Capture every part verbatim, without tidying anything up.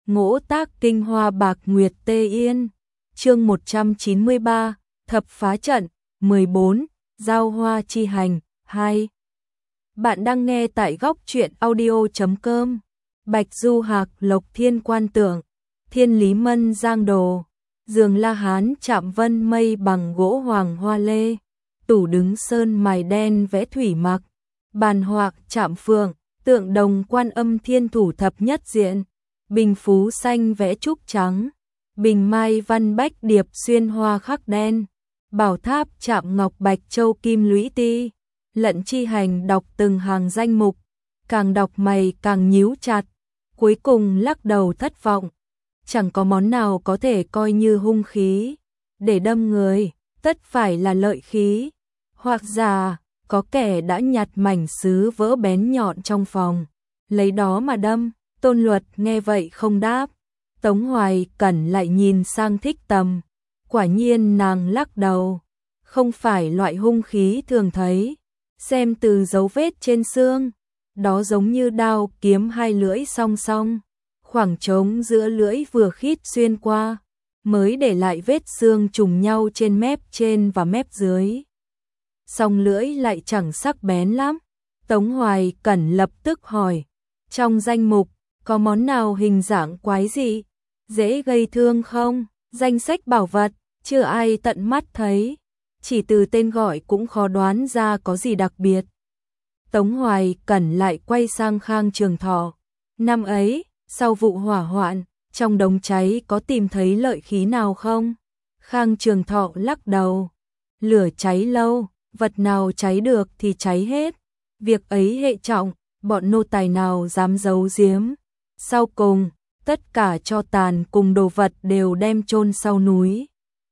Ngỗ tác kinh hoa bạc nguyệt tê yên. Chương một trăm chín mươi ba, thập phá trận. mười bốn, giao hoa chi hành. hai. Bạn đang nghe tại góc truyện audio chấm com. Bạch Du Hạc Lộc Thiên Quan Tượng, Thiên Lý Mân Giang Đồ, Giường La Hán chạm vân mây bằng gỗ hoàng hoa lê, tủ đứng sơn mài đen vẽ thủy mặc, bàn hoạc chạm phượng, tượng đồng Quan Âm Thiên Thủ thập nhất diện, bình phú xanh vẽ trúc trắng, bình mai văn bách điệp xuyên hoa khắc đen, bảo tháp chạm ngọc bạch châu kim lũy ti. Lận chi hành đọc từng hàng danh mục, càng đọc mày càng nhíu chặt, cuối cùng lắc đầu thất vọng. Chẳng có món nào có thể coi như hung khí để đâm người, tất phải là lợi khí. Hoặc giả, có kẻ đã nhặt mảnh sứ vỡ bén nhọn trong phòng, lấy đó mà đâm. Tôn Luật nghe vậy không đáp. Tống Hoài Cẩn lại nhìn sang Thích Tầm. Quả nhiên nàng lắc đầu, không phải loại hung khí thường thấy. Xem từ dấu vết trên xương, đó giống như đao kiếm hai lưỡi song song, khoảng trống giữa lưỡi vừa khít xuyên qua, mới để lại vết xương trùng nhau trên mép trên và mép dưới. Song lưỡi lại chẳng sắc bén lắm. Tống Hoài Cẩn lập tức hỏi, trong danh mục có món nào hình dạng quái dị, dễ gây thương không? Danh sách bảo vật chưa ai tận mắt thấy, chỉ từ tên gọi cũng khó đoán ra có gì đặc biệt. Tống Hoài Cẩn lại quay sang Khang Trường Thọ. Năm ấy, sau vụ hỏa hoạn, trong đống cháy có tìm thấy lợi khí nào không? Khang Trường Thọ lắc đầu. Lửa cháy lâu, vật nào cháy được thì cháy hết. Việc ấy hệ trọng, bọn nô tài nào dám giấu giếm. Sau cùng, tất cả tro tàn cùng đồ vật đều đem chôn sau núi.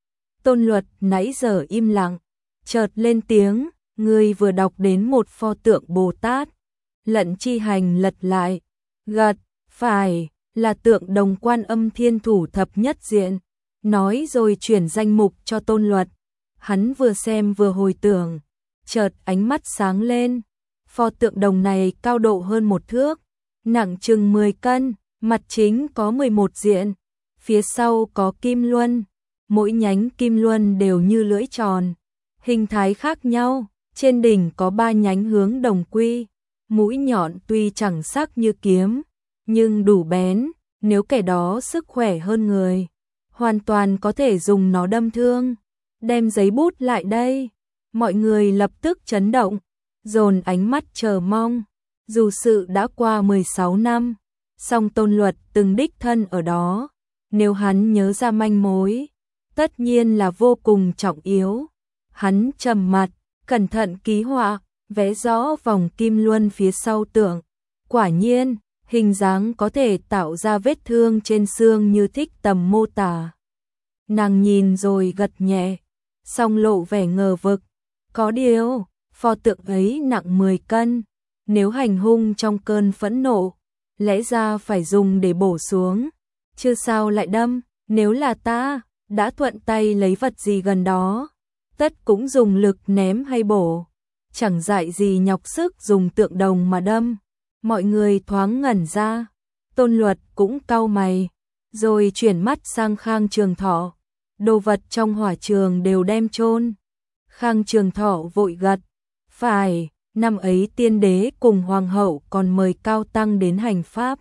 Tôn Luật nãy giờ im lặng, chợt lên tiếng, người vừa đọc đến một pho tượng Bồ Tát. Lận chi hành lật lại, gật, phải, là tượng đồng Quan Âm Thiên Thủ thập nhất diện. Nói rồi chuyển danh mục cho Tôn Luật. Hắn vừa xem vừa hồi tưởng, chợt ánh mắt sáng lên. Pho tượng đồng này cao độ hơn một thước, nặng chừng mười cân, mặt chính có mười một diện, phía sau có kim luân. Mỗi nhánh kim luân đều như lưỡi tròn, hình thái khác nhau, trên đỉnh có ba nhánh hướng đồng quy, mũi nhọn tuy chẳng sắc như kiếm, nhưng đủ bén, nếu kẻ đó sức khỏe hơn người, hoàn toàn có thể dùng nó đâm thương. Đem giấy bút lại đây, mọi người lập tức chấn động, dồn ánh mắt chờ mong. Dù sự đã qua mười sáu năm, song Tôn Luật từng đích thân ở đó, nếu hắn nhớ ra manh mối, tất nhiên là vô cùng trọng yếu. Hắn trầm mặt, cẩn thận ký họa, vẽ rõ vòng kim luân phía sau tượng. Quả nhiên, hình dáng có thể tạo ra vết thương trên xương như Thích Tầm mô tả. Nàng nhìn rồi gật nhẹ, song lộ vẻ ngờ vực. Có điều, pho tượng ấy nặng mười cân, nếu hành hung trong cơn phẫn nộ, lẽ ra phải dùng để bổ xuống, chứ sao lại đâm. Nếu là ta, đã thuận tay lấy vật gì gần đó, tất cũng dùng lực ném hay bổ, chẳng dại gì nhọc sức dùng tượng đồng mà đâm. Mọi người thoáng ngẩn ra, Tôn Luật cũng cau mày, rồi chuyển mắt sang Khang Trường Thọ. Đồ vật trong hỏa trường đều đem chôn. Khang Trường Thọ vội gật, phải, năm ấy tiên đế cùng hoàng hậu còn mời cao tăng đến hành pháp,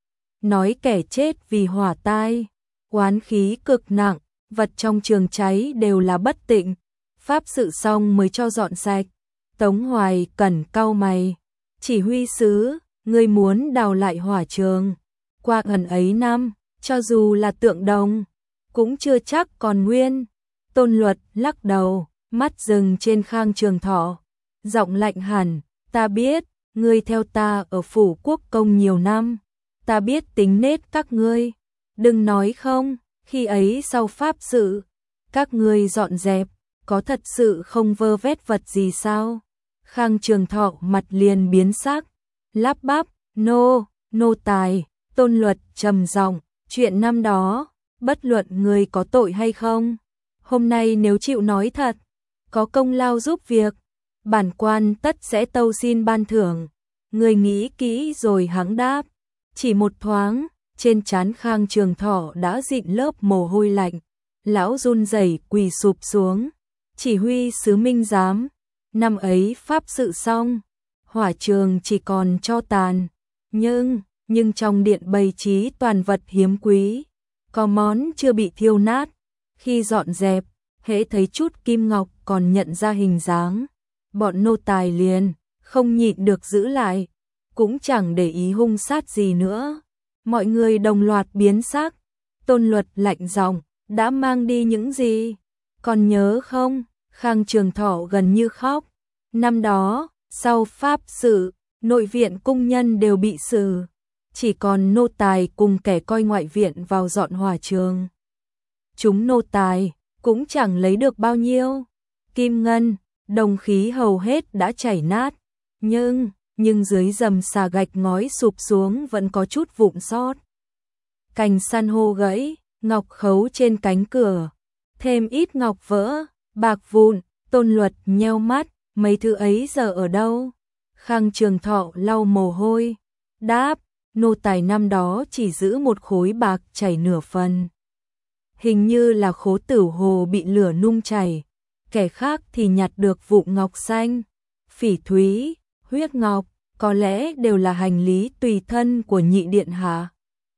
nói kẻ chết vì hỏa tai, oán khí cực nặng, vật trong trường cháy đều là bất tịnh, pháp sự xong mới cho dọn sạch. Tống Hoài Cẩn cau mày, chỉ huy sứ, ngươi muốn đào lại hỏa trường, qua gần ấy năm, cho dù là tượng đồng, cũng chưa chắc còn nguyên. Tôn Luật lắc đầu, mắt dừng trên Khang Trường Thọ, giọng lạnh hẳn, ta biết, ngươi theo ta ở phủ quốc công nhiều năm, ta biết tính nết các ngươi, đừng nói không, khi ấy sau pháp sự, các ngươi dọn dẹp, có thật sự không vơ vét vật gì sao? Khang Trường Thọ mặt liền biến sắc, lắp bắp, nô, nô tài. Tôn Luật trầm giọng, chuyện năm đó, bất luận ngươi có tội hay không, hôm nay nếu chịu nói thật, có công lao giúp việc, bản quan tất sẽ tâu xin ban thưởng. Ngươi nghĩ kỹ rồi hắng đáp, chỉ một thoáng, trên trán Khang Trường Thọ đã dịn lớp mồ hôi lạnh, lão run rẩy quỳ sụp xuống, chỉ huy sứ Minh giám, năm ấy pháp sự xong, hỏa trường chỉ còn tro tàn, nhưng, nhưng trong điện bày trí toàn vật hiếm quý, có món chưa bị thiêu nát, khi dọn dẹp, hễ thấy chút kim ngọc còn nhận ra hình dáng, bọn nô tài liền, không nhịn được giữ lại, cũng chẳng để ý hung sát gì nữa. Mọi người đồng loạt biến sắc, Tôn Luật lạnh giọng, đã mang đi những gì? Còn nhớ không? Khang Trường Thọ gần như khóc. Năm đó, sau pháp sự, nội viện cung nhân đều bị xử, chỉ còn nô tài cùng kẻ coi ngoại viện vào dọn hỏa trường. Chúng nô tài cũng chẳng lấy được bao nhiêu, kim ngân, đồng khí hầu hết đã chảy nát, nhưng, nhưng dưới dầm xà gạch ngói sụp xuống vẫn có chút vụn sót. Cành san hô gãy, ngọc khấu trên cánh cửa, thêm ít ngọc vỡ, bạc vụn. Tôn Luật nheo mắt, mấy thứ ấy giờ ở đâu? Khang Trường Thọ lau mồ hôi, đáp, nô tài năm đó chỉ giữ một khối bạc chảy nửa phần. Hình như là Khố Tử Hồ bị lửa nung chảy, kẻ khác thì nhặt được vụn ngọc xanh, phỉ thúy, huyết ngọc, có lẽ đều là hành lý tùy thân của nhị điện hạ.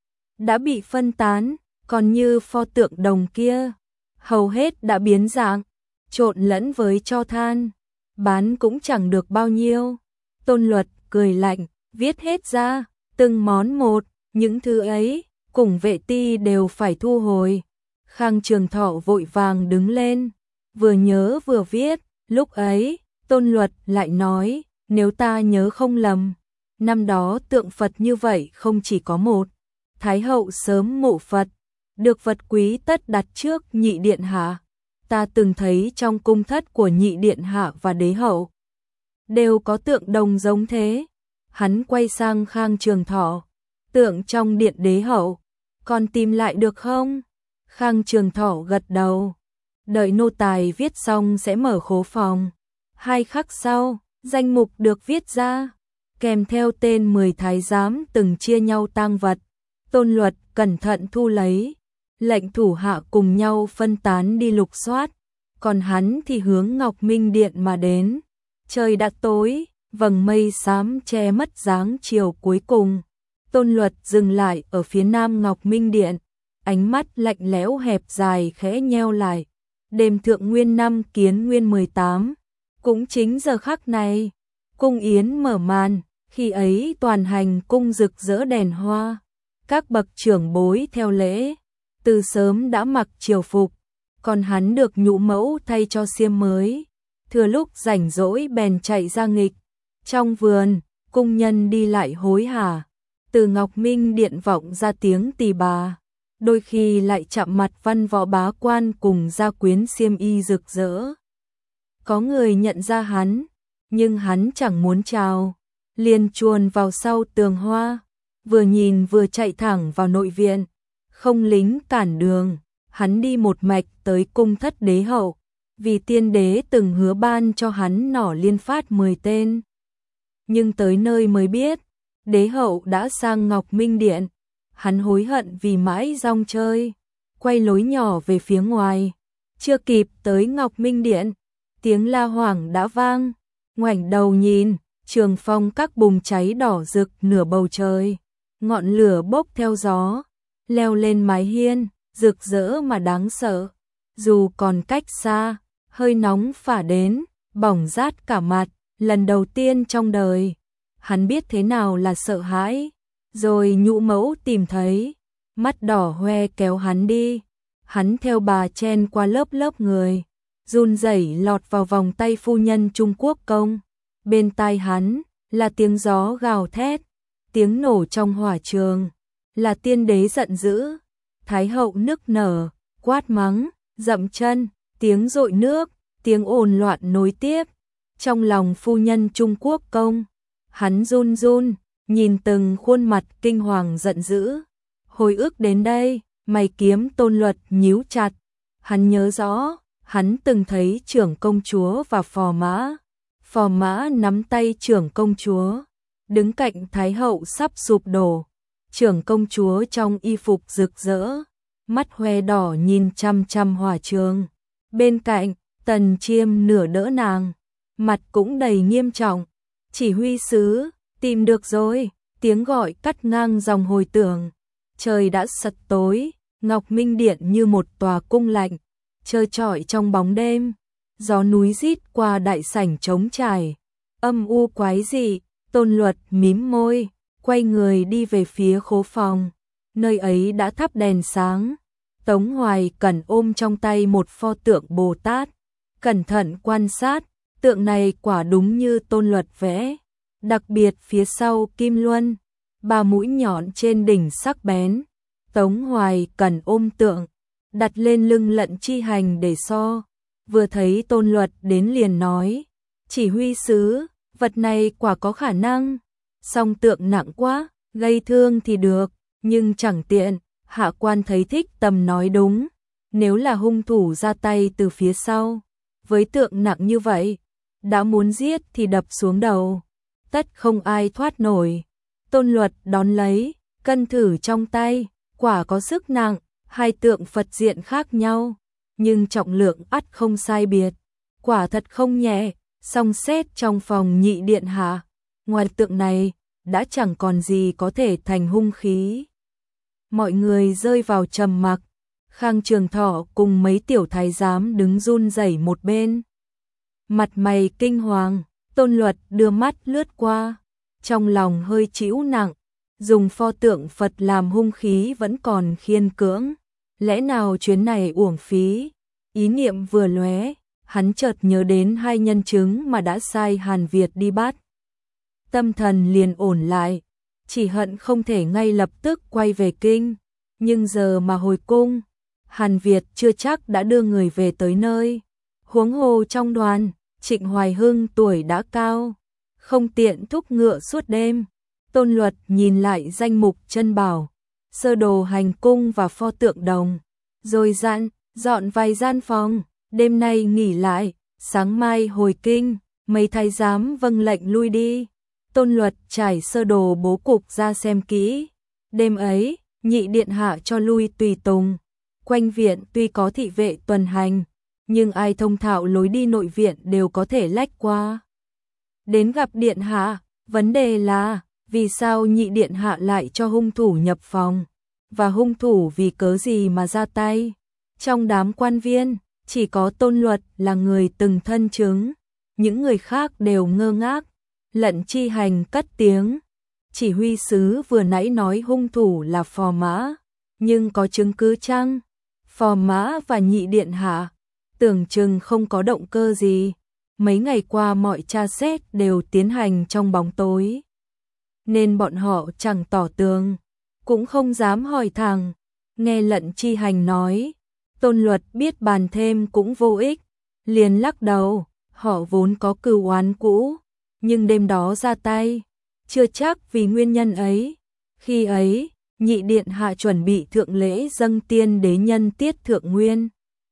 Đã bị phân tán, còn như pho tượng đồng kia, hầu hết đã biến dạng, trộn lẫn với tro than, bán cũng chẳng được bao nhiêu. Tôn Luật cười lạnh, viết hết ra, từng món một, những thứ ấy, cùng vệ ti đều phải thu hồi. Khang Trường Thọ vội vàng đứng lên, vừa nhớ vừa viết, lúc ấy, Tôn Luật lại nói, nếu ta nhớ không lầm, năm đó tượng Phật như vậy không chỉ có một, Thái hậu sớm mộ Phật, được vật quý tất đặt trước nhị điện hạ. Ta từng thấy trong cung thất của nhị điện hạ và đế hậu đều có tượng đồng giống thế. Hắn quay sang Khang Trường Thọ, tượng trong điện đế hậu, còn tìm lại được không? Khang Trường Thọ gật đầu, đợi nô tài viết xong sẽ mở khố phòng. Hai khắc sau, danh mục được viết ra, kèm theo tên mười thái giám từng chia nhau tang vật. Tôn Luật cẩn thận thu lấy, lệnh thủ hạ cùng nhau phân tán đi lục soát, còn hắn thì hướng Ngọc Minh Điện mà đến. Trời đã tối, vầng mây xám che mất dáng chiều cuối cùng. Tôn Luật dừng lại ở phía nam Ngọc Minh Điện, ánh mắt lạnh lẽo hẹp dài khẽ nheo lại. Đêm thượng nguyên năm Kiến Nguyên mười tám, cũng chính giờ khắc này, cung yến mở màn, khi ấy toàn hành cung rực rỡ đèn hoa. Các bậc trưởng bối theo lễ, từ sớm đã mặc triều phục, còn hắn được nhũ mẫu thay cho xiêm mới. Thừa lúc rảnh rỗi bèn chạy ra nghịch. Trong vườn, cung nhân đi lại hối hả, từ Ngọc Minh Điện vọng ra tiếng tỳ bà, đôi khi lại chạm mặt văn võ bá quan cùng gia quyến xiêm y rực rỡ. Có người nhận ra hắn, nhưng hắn chẳng muốn chào, liền chuồn vào sau tường hoa, vừa nhìn vừa chạy thẳng vào nội viện. Không lính cản đường, hắn đi một mạch tới cung thất đế hậu, vì tiên đế từng hứa ban cho hắn nỏ liên phát mười tên. Nhưng tới nơi mới biết, đế hậu đã sang Ngọc Minh Điện. Hắn hối hận vì mãi rong chơi, quay lối nhỏ về phía ngoài. Chưa kịp tới Ngọc Minh Điện, tiếng la hoảng đã vang. Ngoảnh đầu nhìn, trường phong các bùng cháy đỏ rực nửa bầu trời, ngọn lửa bốc theo gió, leo lên mái hiên, rực rỡ mà đáng sợ. Dù còn cách xa, hơi nóng phả đến, bỏng rát cả mặt. Lần đầu tiên trong đời, hắn biết thế nào là sợ hãi. Rồi nhũ mẫu tìm thấy, mắt đỏ hoe kéo hắn đi. Hắn theo bà chen qua lớp lớp người, run rẩy lọt vào vòng tay phu nhân Trung Quốc công. Bên tai hắn là tiếng gió gào thét, tiếng nổ trong hỏa trường, là tiên đế giận dữ. Thái hậu nức nở, quát mắng, dậm chân, tiếng dội nước, tiếng ồn loạn nối tiếp. Trong lòng phu nhân Trung Quốc công, hắn run run, nhìn từng khuôn mặt kinh hoàng giận dữ. Hồi ức đến đây, mày kiếm Tôn Luật nhíu chặt. Hắn nhớ rõ, hắn từng thấy trưởng công chúa và phò mã. Phò mã nắm tay trưởng công chúa, đứng cạnh Thái hậu sắp sụp đổ. trưởng công chúa trong y phục rực rỡ, mắt hoe đỏ nhìn chăm chăm hỏa trường. Bên cạnh, Tần Chiêm nửa đỡ nàng, mặt cũng đầy nghiêm trọng. Chỉ huy sứ, tìm được rồi, tiếng gọi cắt ngang dòng hồi tưởng. Trời đã sập tối, Ngọc Minh Điện như một tòa cung lạnh, trơ trọi trong bóng đêm. Gió núi rít qua đại sảnh trống trải, âm u quái dị. Tôn Luật mím môi, quay người đi về phía khố phòng. Nơi ấy đã thắp đèn sáng. Tống Hoài Cẩn ôm trong tay một pho tượng Bồ Tát, cẩn thận quan sát, tượng này quả đúng như Tôn Luật vẽ, đặc biệt phía sau kim luân, ba mũi nhọn trên đỉnh sắc bén. Tống Hoài Cẩn ôm tượng, đặt lên lưng Lận Chi Hành để so, vừa thấy Tôn Luật đến liền nói, chỉ huy sứ, vật này quả có khả năng, song tượng nặng quá, gây thương thì được, nhưng chẳng tiện. Hạ quan thấy Thích Tầm nói đúng, nếu là hung thủ ra tay từ phía sau, với tượng nặng như vậy, đã muốn giết thì đập xuống đầu, tất không ai thoát nổi. Tôn Luật đón lấy, cân thử trong tay, quả có sức nặng, hai tượng Phật diện khác nhau, nhưng trọng lượng ắt không sai biệt, quả thật không nhẹ. Song xét trong phòng nhị điện hạ, ngoài tượng này, đã chẳng còn gì có thể thành hung khí. Mọi người rơi vào trầm mặc, Khang Trường Thọ cùng mấy tiểu thái giám đứng run rẩy một bên. Mặt mày kinh hoàng, Tôn Luật đưa mắt lướt qua, trong lòng hơi chịu nặng, dùng pho tượng Phật làm hung khí vẫn còn khiên cưỡng, lẽ nào chuyến này uổng phí. Ý niệm vừa lóe, hắn chợt nhớ đến hai nhân chứng mà đã sai Hàn Việt đi bắt. Tâm thần liền ổn lại, chỉ hận không thể ngay lập tức quay về kinh, nhưng giờ mà hồi cung, Hàn Việt chưa chắc đã đưa người về tới nơi. Huống hồ trong đoàn, Trịnh Hoài Hưng tuổi đã cao, không tiện thúc ngựa suốt đêm. Tôn Luật nhìn lại danh mục chân bảo, sơ đồ hành cung và pho tượng đồng, rồi dặn, dọn vài gian phòng, đêm nay nghỉ lại, sáng mai hồi kinh. Mấy thái giám vâng lệnh lui đi. Tôn Luật trải sơ đồ bố cục ra xem kỹ. Đêm ấy, nhị điện hạ cho lui tùy tùng. Quanh viện tuy có thị vệ tuần hành, nhưng ai thông thạo lối đi nội viện đều có thể lách qua. Đến gặp điện hạ, vấn đề là, vì sao nhị điện hạ lại cho hung thủ nhập phòng? Và hung thủ vì cớ gì mà ra tay? Trong đám quan viên, chỉ có Tôn Luật là người từng thân chứng. Những người khác đều ngơ ngác. Lận Chi Hành cất tiếng, chỉ huy sứ vừa nãy nói hung thủ là Phò Mã, nhưng có chứng cứ chăng? Phò Mã và nhị điện hạ tưởng chừng không có động cơ gì, mấy ngày qua mọi tra xét đều tiến hành trong bóng tối, nên bọn họ chẳng tỏ tường, cũng không dám hỏi thẳng. Nghe Lận Chi Hành nói, Tôn Luật biết bàn thêm cũng vô ích, liền lắc đầu. Họ vốn có cừu oán cũ, nhưng đêm đó ra tay, chưa chắc vì nguyên nhân ấy. Khi ấy, nhị điện hạ chuẩn bị thượng lễ dâng tiên đế nhân tiết thượng nguyên.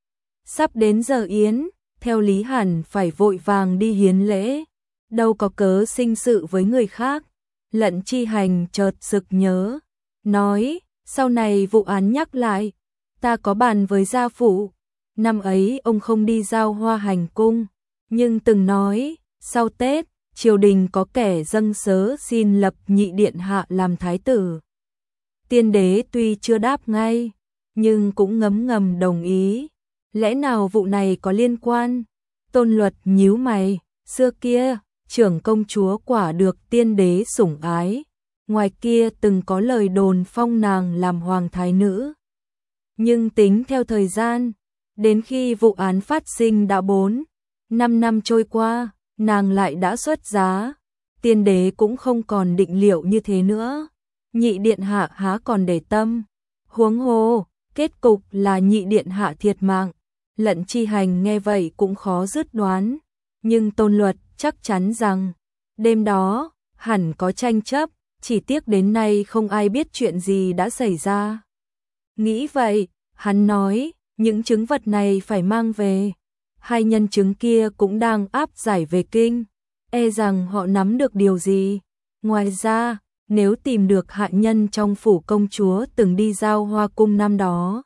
Sắp đến giờ yến, theo lý hẳn phải vội vàng đi hiến lễ, đâu có cớ sinh sự với người khác. Lận Chi Hành chợt sực nhớ, nói, sau này vụ án nhắc lại, ta có bàn với gia phụ, năm ấy ông không đi giao hoa hành cung, nhưng từng nói, sau Tết, triều đình có kẻ dâng sớ xin lập nhị điện hạ làm thái tử. Tiên đế tuy chưa đáp ngay, nhưng cũng ngấm ngầm đồng ý. Lẽ nào vụ này có liên quan? Tôn Luật nhíu mày, xưa kia, trưởng công chúa quả được tiên đế sủng ái. Ngoài kia từng có lời đồn phong nàng làm hoàng thái nữ. Nhưng tính theo thời gian, đến khi vụ án phát sinh đã bốn, năm năm trôi qua, nàng lại đã xuất giá. Tiên đế cũng không còn định liệu như thế nữa. Nhị điện hạ há còn để tâm. Huống hồ, kết cục là nhị điện hạ thiệt mạng. Lận Chi Hành nghe vậy cũng khó dứt đoán. Nhưng Tôn Luật chắc chắn rằng, đêm đó, hẳn có tranh chấp, chỉ tiếc đến nay không ai biết chuyện gì đã xảy ra. Nghĩ vậy, hắn nói, những chứng vật này phải mang về. Hai nhân chứng kia cũng đang áp giải về kinh, e rằng họ nắm được điều gì. Ngoài ra, nếu tìm được hạ nhân trong phủ công chúa từng đi giao hoa cung năm đó,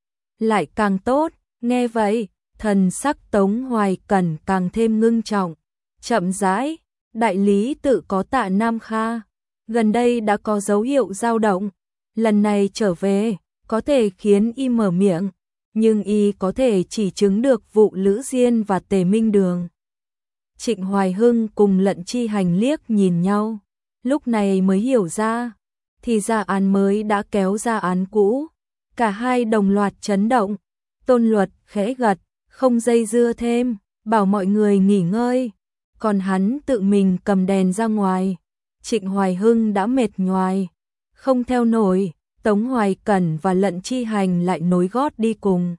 lại càng tốt. Nghe vậy, thần sắc Tống Hoài Cẩn càng thêm ngưng trọng, chậm rãi, đại lý tự có Tạ Nam Kha, gần đây đã có dấu hiệu dao động, lần này trở về, có thể khiến y mở miệng, nhưng y có thể chỉ chứng được vụ Lữ Diên và Tề Minh Đường. Trịnh Hoài Hưng cùng Lận Chi Hành liếc nhìn nhau, lúc này mới hiểu ra, thì ra án mới đã kéo ra án cũ, cả hai đồng loạt chấn động. Tôn Luật khẽ gật, không dây dưa thêm, bảo mọi người nghỉ ngơi, còn hắn tự mình cầm đèn ra ngoài. Trịnh Hoài Hưng đã mệt nhoài, không theo nổi, Tống Hoài Cẩn và Lận Chi Hành lại nối gót đi cùng.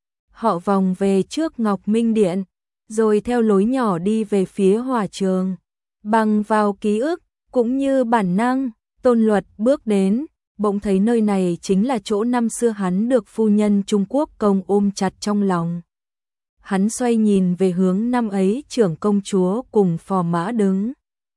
Họ vòng về trước Ngọc Minh Điện, rồi theo lối nhỏ đi về phía Hòa Trường. Bằng vào ký ức, cũng như bản năng, Tôn Luật bước đến, bỗng thấy nơi này chính là chỗ năm xưa hắn được phu nhân Trung Quốc công ôm chặt trong lòng. Hắn xoay nhìn về hướng năm ấy trưởng công chúa cùng phò mã đứng.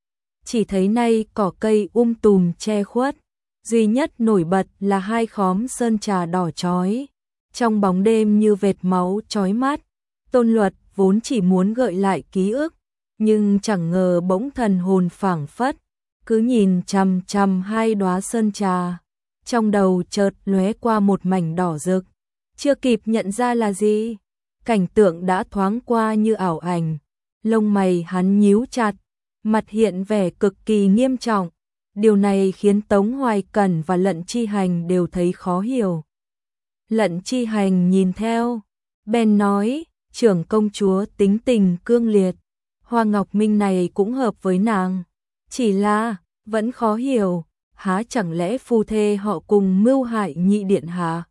Chỉ thấy nay cỏ cây um tùm che khuất, duy nhất nổi bật là hai khóm sơn trà đỏ chói, trong bóng đêm như vệt máu chói mắt. Tôn Luật vốn chỉ muốn gợi lại ký ức, nhưng chẳng ngờ bỗng thần hồn phảng phất, cứ nhìn chằm chằm hai đóa sơn trà, trong đầu chợt lóe qua một mảnh đỏ rực, chưa kịp nhận ra là gì, cảnh tượng đã thoáng qua như ảo ảnh. Lông mày hắn nhíu chặt, mặt hiện vẻ cực kỳ nghiêm trọng. Điều này khiến Tống Hoài Cẩn và Lận Chi Hành đều thấy khó hiểu. Lận Chi Hành nhìn theo, bèn nói, trưởng công chúa tính tình cương liệt, Hoa Ngọc Minh này cũng hợp với nàng, chỉ là vẫn khó hiểu, há chẳng lẽ phu thê họ cùng mưu hại nhị điện hạ?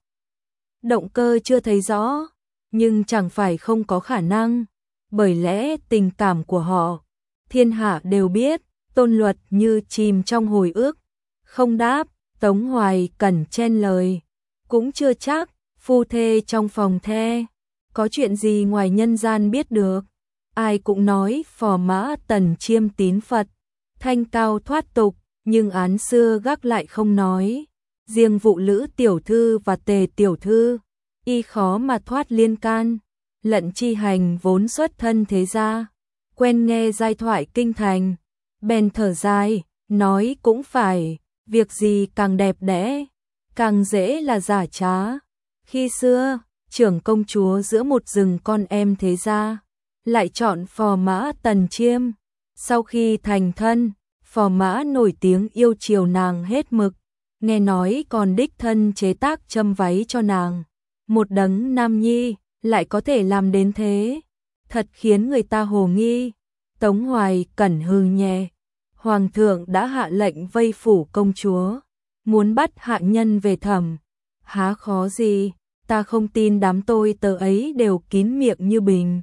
Động cơ chưa thấy rõ, nhưng chẳng phải không có khả năng, bởi lẽ tình cảm của họ, thiên hạ đều biết. Tôn Luật như chìm trong hồi ức, không đáp. Tống Hoài Cẩn chen lời, cũng chưa chắc, phu thê trong phòng the, có chuyện gì ngoài nhân gian biết được. Ai cũng nói phò mã Tần chiêm tín Phật, thanh cao thoát tục, nhưng án xưa gác lại không nói. Riêng vụ Lữ tiểu thư và Tề tiểu thư, y khó mà thoát liên can. Lận Chi Hành vốn xuất thân thế gia, quen nghe giai thoại kinh thành, bèn thở dài, nói cũng phải, việc gì càng đẹp đẽ, càng dễ là giả trá. Khi xưa, trưởng công chúa giữa một rừng con em thế gia, lại chọn phò mã Tần Chiêm. Sau khi thành thân, phò mã nổi tiếng yêu chiều nàng hết mực, nghe nói còn đích thân chế tác châm váy cho nàng. Một đấng nam nhi, lại có thể làm đến thế, thật khiến người ta hồ nghi. Tống Hoài Cẩn hừ nhẹ, hoàng thượng đã hạ lệnh vây phủ công chúa, muốn bắt hạ nhân về thẩm, há khó gì, ta không tin đám tôi tớ ấy đều kín miệng như bình.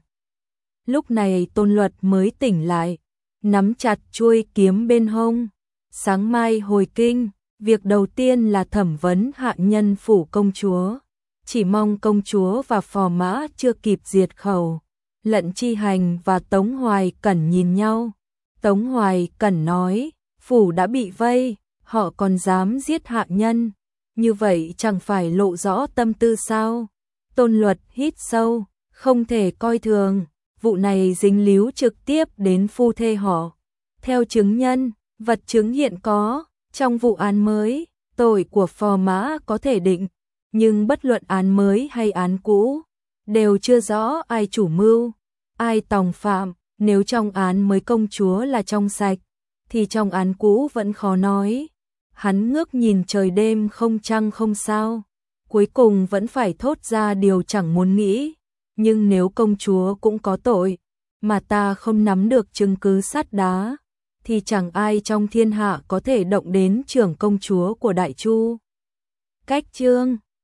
Lúc này Tôn Luật mới tỉnh lại, nắm chặt chuôi kiếm bên hông. Sáng mai hồi kinh, việc đầu tiên là thẩm vấn hạ nhân phủ công chúa, chỉ mong công chúa và phò mã chưa kịp diệt khẩu. Lận Chi Hành và Tống Hoài Cẩn nhìn nhau. Tống Hoài Cẩn nói, phủ đã bị vây, họ còn dám giết hạ nhân, như vậy chẳng phải lộ rõ tâm tư sao? Tôn Luật hít sâu, không thể coi thường, vụ này dính líu trực tiếp đến phu thê họ. Theo chứng nhân, vật chứng hiện có, trong vụ án mới, tội của phò mã có thể định, nhưng bất luận án mới hay án cũ, đều chưa rõ ai chủ mưu, ai tòng phạm. Nếu trong án mới công chúa là trong sạch, thì trong án cũ vẫn khó nói. Hắn ngước nhìn trời đêm không trăng không sao, cuối cùng vẫn phải thốt ra điều chẳng muốn nghĩ. Nhưng nếu công chúa cũng có tội, mà ta không nắm được chứng cứ sắt đá, thì chẳng ai trong thiên hạ có thể động đến trưởng công chúa của Đại Chu. Cách chương